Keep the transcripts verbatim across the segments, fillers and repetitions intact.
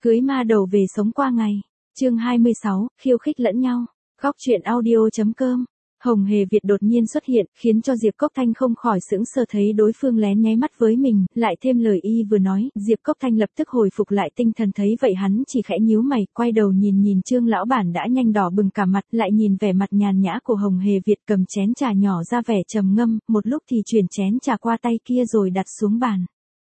Cưới ma đầu về sống qua ngày. Chương hai mươi sáu, khiêu khích lẫn nhau. Góc truyện audio.com. Hồng Hề Việt đột nhiên xuất hiện, khiến cho Diệp Cốc Thanh không khỏi sững sờ, thấy đối phương lén nháy mắt với mình, lại thêm lời y vừa nói, Diệp Cốc Thanh lập tức hồi phục lại tinh thần, thấy vậy hắn chỉ khẽ nhíu mày, quay đầu nhìn nhìn Trương lão bản đã nhanh đỏ bừng cả mặt, lại nhìn vẻ mặt nhàn nhã của Hồng Hề Việt cầm chén trà nhỏ ra vẻ trầm ngâm, một lúc thì chuyển chén trà qua tay kia rồi đặt xuống bàn.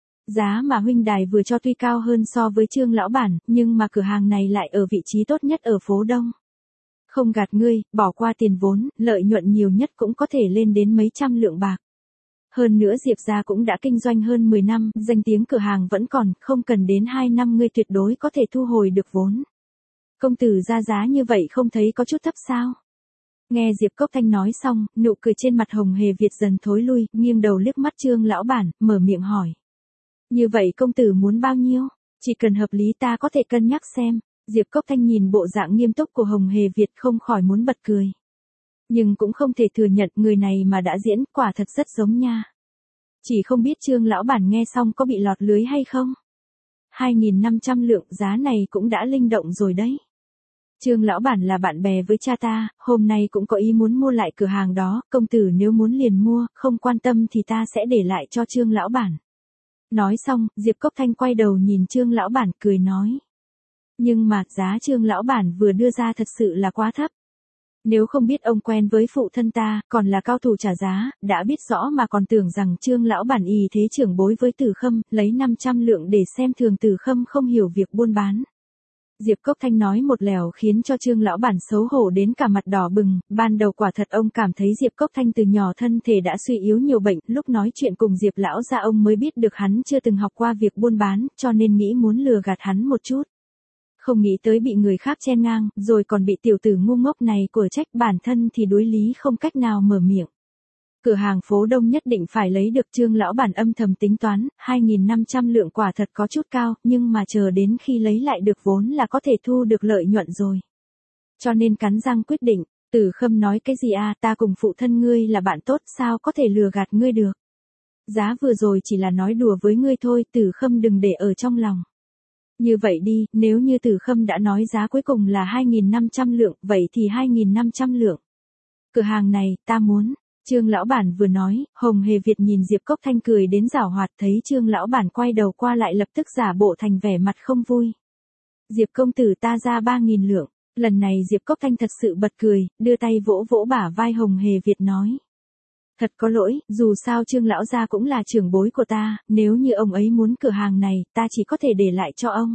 Giá mà huynh đài vừa cho tuy cao hơn so với Trương lão bản, nhưng mà cửa hàng này lại ở vị trí tốt nhất ở phố Đông. Không gạt ngươi, bỏ qua tiền vốn, lợi nhuận nhiều nhất cũng có thể lên đến mấy trăm lượng bạc. Hơn nữa Diệp gia cũng đã kinh doanh hơn mười năm, danh tiếng cửa hàng vẫn còn, không cần đến hai năm ngươi tuyệt đối có thể thu hồi được vốn. Công tử ra giá như vậy không thấy có chút thấp sao? Nghe Diệp Cốc Thanh nói xong, nụ cười trên mặt Hồng Hề Việt dần thối lui, nghiêng đầu liếc mắt Trương lão bản, mở miệng hỏi. Như vậy công tử muốn bao nhiêu? Chỉ cần hợp lý ta có thể cân nhắc xem. Diệp Cốc Thanh nhìn bộ dạng nghiêm túc của Hồng Hề Việt không khỏi muốn bật cười. Nhưng cũng không thể thừa nhận người này mà đã diễn quả thật rất giống nha. Chỉ không biết Trương lão bản nghe xong có bị lọt lưới hay không? hai nghìn năm trăm lượng giá này cũng đã linh động rồi đấy. Trương lão bản là bạn bè với cha ta, hôm nay cũng có ý muốn mua lại cửa hàng đó, công tử nếu muốn liền mua, không quan tâm thì ta sẽ để lại cho Trương lão bản. Nói xong, Diệp Cốc Thanh quay đầu nhìn Trương lão bản cười nói. Nhưng mà giá Trương lão bản vừa đưa ra thật sự là quá thấp. Nếu không biết ông quen với phụ thân ta, còn là cao thủ trả giá, đã biết rõ mà còn tưởng rằng Trương lão bản y thế trưởng bối với Từ Khâm, lấy năm trăm lượng để xem thường Từ Khâm không hiểu việc buôn bán. Diệp Cốc Thanh nói một lèo khiến cho Trương lão bản xấu hổ đến cả mặt đỏ bừng, ban đầu quả thật ông cảm thấy Diệp Cốc Thanh từ nhỏ thân thể đã suy yếu nhiều bệnh, lúc nói chuyện cùng Diệp lão gia ông mới biết được hắn chưa từng học qua việc buôn bán, cho nên nghĩ muốn lừa gạt hắn một chút. Không nghĩ tới bị người khác chen ngang, rồi còn bị tiểu tử ngu ngốc này của trách, bản thân thì đối lý không cách nào mở miệng. Cửa hàng phố Đông nhất định phải lấy được. Trương lão bản âm thầm tính toán, hai nghìn năm trăm lượng quả thật có chút cao, nhưng mà chờ đến khi lấy lại được vốn là có thể thu được lợi nhuận rồi. Cho nên cắn răng quyết định, Từ Khâm nói cái gì à, ta cùng phụ thân ngươi là bạn tốt, sao có thể lừa gạt ngươi được. Giá vừa rồi chỉ là nói đùa với ngươi thôi, Từ Khâm đừng để ở trong lòng. Như vậy đi, nếu như Từ Khâm đã nói giá cuối cùng là hai nghìn năm trăm lượng, vậy thì hai nghìn năm trăm lượng. Cửa hàng này, ta muốn. Trương lão bản vừa nói, Hồng Hề Việt nhìn Diệp Cốc Thanh cười đến giảo hoạt, thấy Trương lão bản quay đầu qua lại lập tức giả bộ thành vẻ mặt không vui. Diệp công tử ta ra ba nghìn lượng. Lần này Diệp Cốc Thanh thật sự bật cười, đưa tay vỗ vỗ bả vai Hồng Hề Việt nói. Thật có lỗi, dù sao Trương lão gia cũng là trưởng bối của ta, nếu như ông ấy muốn cửa hàng này, ta chỉ có thể để lại cho ông.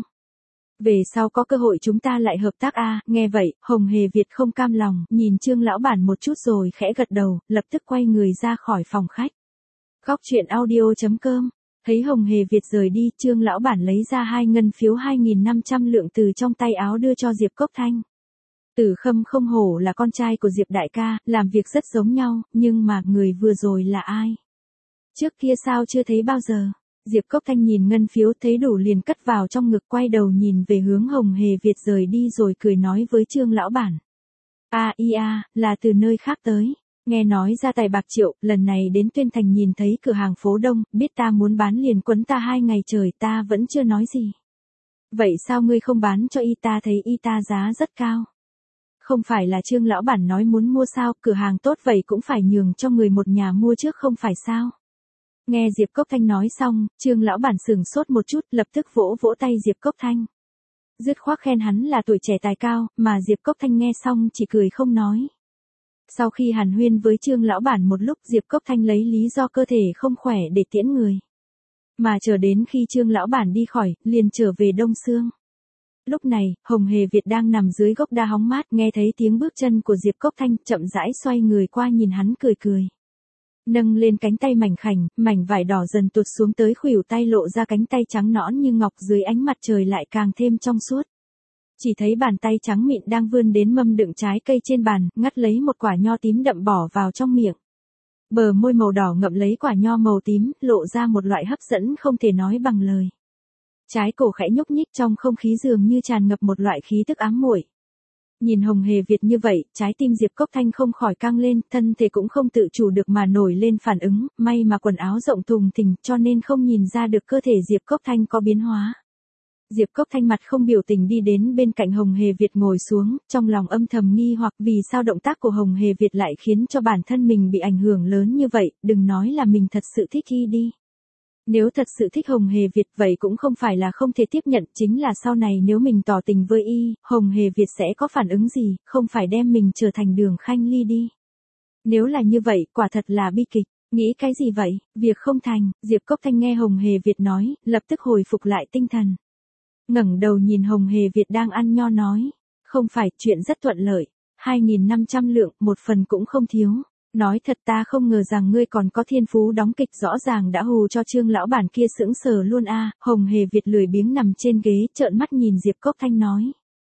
Về sau có cơ hội chúng ta lại hợp tác a. À, nghe vậy, Hồng Hề Việt không cam lòng, nhìn Trương lão bản một chút rồi khẽ gật đầu, lập tức quay người ra khỏi phòng khách. Góc truyện audio.com. Thấy Hồng Hề Việt rời đi, Trương lão bản lấy ra hai ngân phiếu hai nghìn năm trăm lượng từ trong tay áo đưa cho Diệp Cốc Thanh. Từ Khâm không hổ là con trai của Diệp đại ca, làm việc rất giống nhau, nhưng mà người vừa rồi là ai? Trước kia sao chưa thấy bao giờ? Diệp Cốc Thanh nhìn ngân phiếu thấy đủ liền cất vào trong ngực, quay đầu nhìn về hướng Hồng Hề Việt rời đi rồi cười nói với Trương lão bản. A i a, là từ nơi khác tới. Nghe nói ra tài bạc triệu, lần này đến Tuyên Thành nhìn thấy cửa hàng phố Đông, biết ta muốn bán liền quấn ta hai ngày trời, ta vẫn chưa nói gì. Vậy sao ngươi không bán cho y, ta thấy y ta giá rất cao. Không phải là Trương lão bản nói muốn mua sao, cửa hàng tốt vậy cũng phải nhường cho người một nhà mua trước không phải sao. Nghe Diệp Cốc Thanh nói xong, Trương lão bản sửng sốt một chút, lập tức vỗ vỗ tay Diệp Cốc Thanh. Dứt khoát khen hắn là tuổi trẻ tài cao, mà Diệp Cốc Thanh nghe xong chỉ cười không nói. Sau khi hàn huyên với Trương lão bản một lúc, Diệp Cốc Thanh lấy lý do cơ thể không khỏe để tiễn người. Mà chờ đến khi Trương lão bản đi khỏi, liền trở về Đông Sương. Lúc này, Hồng Hề Việt đang nằm dưới gốc đa hóng mát, nghe thấy tiếng bước chân của Diệp Cốc Thanh, chậm rãi xoay người qua nhìn hắn cười cười. Nâng lên cánh tay mảnh khảnh, mảnh vải đỏ dần tuột xuống tới khuỷu tay, lộ ra cánh tay trắng nõn như ngọc, dưới ánh mặt trời lại càng thêm trong suốt. Chỉ thấy bàn tay trắng mịn đang vươn đến mâm đựng trái cây trên bàn, ngắt lấy một quả nho tím đậm bỏ vào trong miệng. Bờ môi màu đỏ ngậm lấy quả nho màu tím, lộ ra một loại hấp dẫn không thể nói bằng lời. Trái cổ khẽ nhúc nhích, trong không khí dường như tràn ngập một loại khí tức ám muội. Nhìn Hồng Hề Việt như vậy, trái tim Diệp Cốc Thanh không khỏi căng lên, thân thể cũng không tự chủ được mà nổi lên phản ứng, may mà quần áo rộng thùng thình cho nên không nhìn ra được cơ thể Diệp Cốc Thanh có biến hóa. Diệp Cốc Thanh mặt không biểu tình đi đến bên cạnh Hồng Hề Việt ngồi xuống, trong lòng âm thầm nghi hoặc vì sao động tác của Hồng Hề Việt lại khiến cho bản thân mình bị ảnh hưởng lớn như vậy, đừng nói là mình thật sự thích y đi. Nếu thật sự thích Hồng Hề Việt vậy cũng không phải là không thể tiếp nhận, chính là sau này nếu mình tỏ tình với y, Hồng Hề Việt sẽ có phản ứng gì, không phải đem mình trở thành Đường Khanh Ly đi. Nếu là như vậy, quả thật là bi kịch. Nghĩ cái gì vậy, việc không thành, Diệp Cốc Thanh nghe Hồng Hề Việt nói, lập tức hồi phục lại tinh thần. Ngẩng đầu nhìn Hồng Hề Việt đang ăn nho nói, không phải, chuyện rất thuận lợi, hai nghìn năm trăm lượng, một phần cũng không thiếu. Nói thật ta không ngờ rằng ngươi còn có thiên phú đóng kịch, rõ ràng đã hù cho Trương lão bản kia sững sờ luôn a. Hồng Hề Việt lười biếng nằm trên ghế, trợn mắt nhìn Diệp Cốc Thanh nói.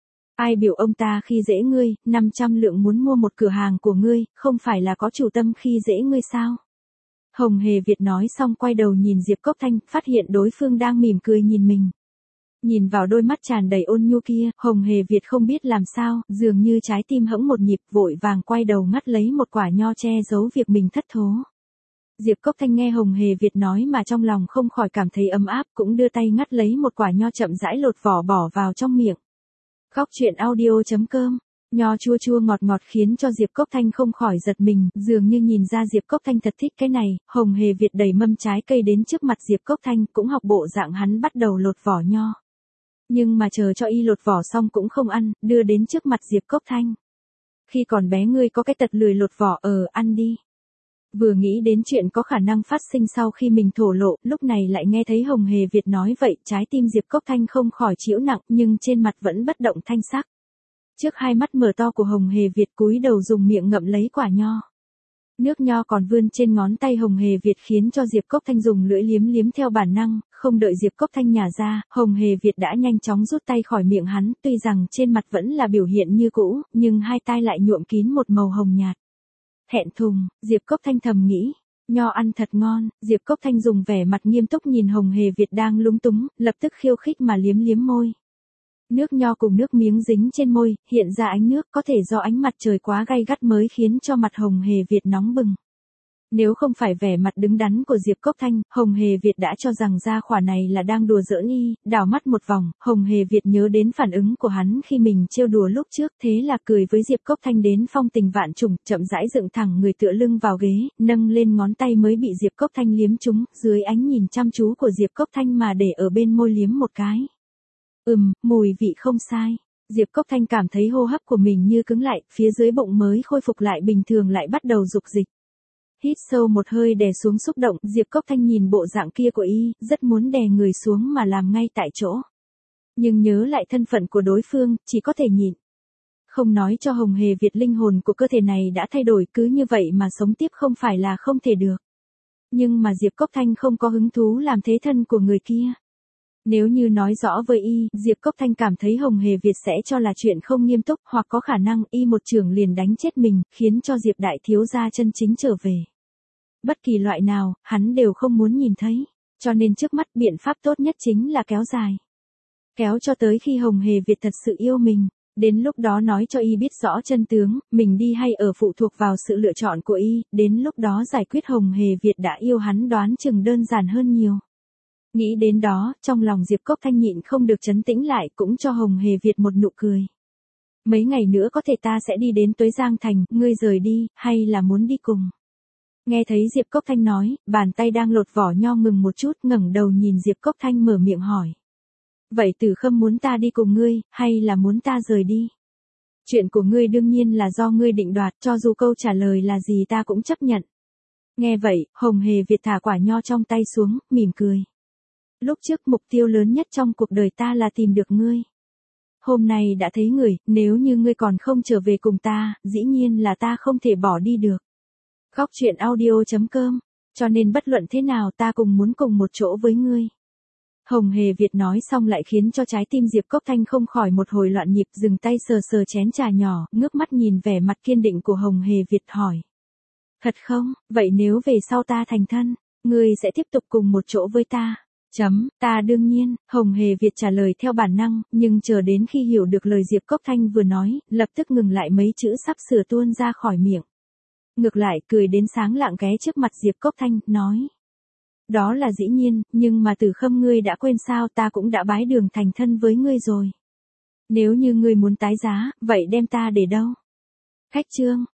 Ai biểu ông ta khi dễ ngươi, năm trăm lượng muốn mua một cửa hàng của ngươi, không phải là có chủ tâm khi dễ ngươi sao? Hồng Hề Việt nói xong quay đầu nhìn Diệp Cốc Thanh, phát hiện đối phương đang mỉm cười nhìn mình. Nhìn vào đôi mắt tràn đầy ôn nhu kia, Hồng Hề Việt không biết làm sao, dường như trái tim hẫng một nhịp, vội vàng quay đầu ngắt lấy một quả nho che giấu việc mình thất thố. Diệp Cốc Thanh nghe Hồng Hề Việt nói mà trong lòng không khỏi cảm thấy ấm áp, cũng đưa tay ngắt lấy một quả nho chậm rãi lột vỏ bỏ vào trong miệng. Góc truyện audio chấm com. Nho chua chua ngọt ngọt khiến cho Diệp Cốc Thanh không khỏi giật mình, dường như nhìn ra Diệp Cốc Thanh thật thích cái này. Hồng Hề Việt đẩy mâm trái cây đến trước mặt Diệp Cốc Thanh, cũng học bộ dạng hắn bắt đầu lột vỏ nho. Nhưng mà chờ cho y lột vỏ xong cũng không ăn, đưa đến trước mặt Diệp Cốc Thanh. Khi còn bé ngươi có cái tật lười lột vỏ, ờ, ăn đi. Vừa nghĩ đến chuyện có khả năng phát sinh sau khi mình thổ lộ, lúc này lại nghe thấy Hồng Hề Việt nói vậy, trái tim Diệp Cốc Thanh không khỏi chịu nặng, nhưng trên mặt vẫn bất động thanh sắc. Trước hai mắt mở to của Hồng Hề Việt cúi đầu dùng miệng ngậm lấy quả nho. Nước nho còn vươn trên ngón tay Hồng Hề Việt khiến cho Diệp Cốc Thanh dùng lưỡi liếm liếm theo bản năng, không đợi Diệp Cốc Thanh nhả ra, Hồng Hề Việt đã nhanh chóng rút tay khỏi miệng hắn, tuy rằng trên mặt vẫn là biểu hiện như cũ, nhưng hai tai lại nhuộm kín một màu hồng nhạt. Thẹn thùng, Diệp Cốc Thanh thầm nghĩ, nho ăn thật ngon, Diệp Cốc Thanh dùng vẻ mặt nghiêm túc nhìn Hồng Hề Việt đang lúng túng, lập tức khiêu khích mà liếm liếm môi. Nước nho cùng nước miếng dính trên môi, hiện ra ánh nước, có thể do ánh mặt trời quá gay gắt mới khiến cho mặt Hồng Hề Việt nóng bừng. Nếu không phải vẻ mặt đứng đắn của Diệp Cốc Thanh, Hồng Hề Việt đã cho rằng gia khỏa này là đang đùa giỡn y, đảo mắt một vòng, Hồng Hề Việt nhớ đến phản ứng của hắn khi mình trêu đùa lúc trước, thế là cười với Diệp Cốc Thanh đến phong tình vạn trùng, chậm rãi dựng thẳng người tựa lưng vào ghế, nâng lên ngón tay mới bị Diệp Cốc Thanh liếm trúng, dưới ánh nhìn chăm chú của Diệp Cốc Thanh mà để ở bên môi liếm một cái. Ừm, mùi vị không sai. Diệp Cốc Thanh cảm thấy hô hấp của mình như cứng lại, phía dưới bụng mới khôi phục lại bình thường lại bắt đầu dục dịch. Hít sâu một hơi đè xuống xúc động, Diệp Cốc Thanh nhìn bộ dạng kia của y, rất muốn đè người xuống mà làm ngay tại chỗ. Nhưng nhớ lại thân phận của đối phương, chỉ có thể nhịn. Không nói cho Hồng Hề Việt linh hồn của cơ thể này đã thay đổi, cứ như vậy mà sống tiếp không phải là không thể được. Nhưng mà Diệp Cốc Thanh không có hứng thú làm thế thân của người kia. Nếu như nói rõ với y, Diệp Cốc Thanh cảm thấy Hồng Hề Việt sẽ cho là chuyện không nghiêm túc, hoặc có khả năng y một chưởng liền đánh chết mình, khiến cho Diệp đại thiếu gia chân chính trở về. Bất kỳ loại nào, hắn đều không muốn nhìn thấy, cho nên trước mắt biện pháp tốt nhất chính là kéo dài. Kéo cho tới khi Hồng Hề Việt thật sự yêu mình, đến lúc đó nói cho y biết rõ chân tướng, mình đi hay ở phụ thuộc vào sự lựa chọn của y, đến lúc đó giải quyết Hồng Hề Việt đã yêu hắn đoán chừng đơn giản hơn nhiều. Nghĩ đến đó, trong lòng Diệp Cốc Thanh nhịn không được trấn tĩnh lại, cũng cho Hồng Hề Việt một nụ cười. Mấy ngày nữa có thể ta sẽ đi đến Tuế Giang Thành, ngươi rời đi, hay là muốn đi cùng? Nghe thấy Diệp Cốc Thanh nói, bàn tay đang lột vỏ nho ngừng một chút, ngẩng đầu nhìn Diệp Cốc Thanh mở miệng hỏi. Vậy Tử Khâm muốn ta đi cùng ngươi, hay là muốn ta rời đi? Chuyện của ngươi đương nhiên là do ngươi định đoạt, cho dù câu trả lời là gì ta cũng chấp nhận. Nghe vậy, Hồng Hề Việt thả quả nho trong tay xuống, mỉm cười. Lúc trước mục tiêu lớn nhất trong cuộc đời ta là tìm được ngươi. Hôm nay đã thấy người, nếu như ngươi còn không trở về cùng ta, dĩ nhiên là ta không thể bỏ đi được. Góc truyện audio chấm com, cho nên bất luận thế nào ta cùng muốn cùng một chỗ với ngươi. Hồng Hề Việt nói xong lại khiến cho trái tim Diệp Cốc Thanh không khỏi một hồi loạn nhịp, dừng tay sờ sờ chén trà nhỏ, ngước mắt nhìn vẻ mặt kiên định của Hồng Hề Việt hỏi. Thật không, vậy nếu về sau ta thành thân, ngươi sẽ tiếp tục cùng một chỗ với ta? Chấm, ta đương nhiên, Hồng Hề Việt trả lời theo bản năng, nhưng chờ đến khi hiểu được lời Diệp Cốc Thanh vừa nói, lập tức ngừng lại mấy chữ sắp sửa tuôn ra khỏi miệng. Ngược lại cười đến sáng lạng ghé trước mặt Diệp Cốc Thanh, nói. Đó là dĩ nhiên, nhưng mà Tử Khâm ngươi đã quên sao, ta cũng đã bái đường thành thân với ngươi rồi. Nếu như ngươi muốn tái giá, vậy đem ta để đâu? Khách Trương,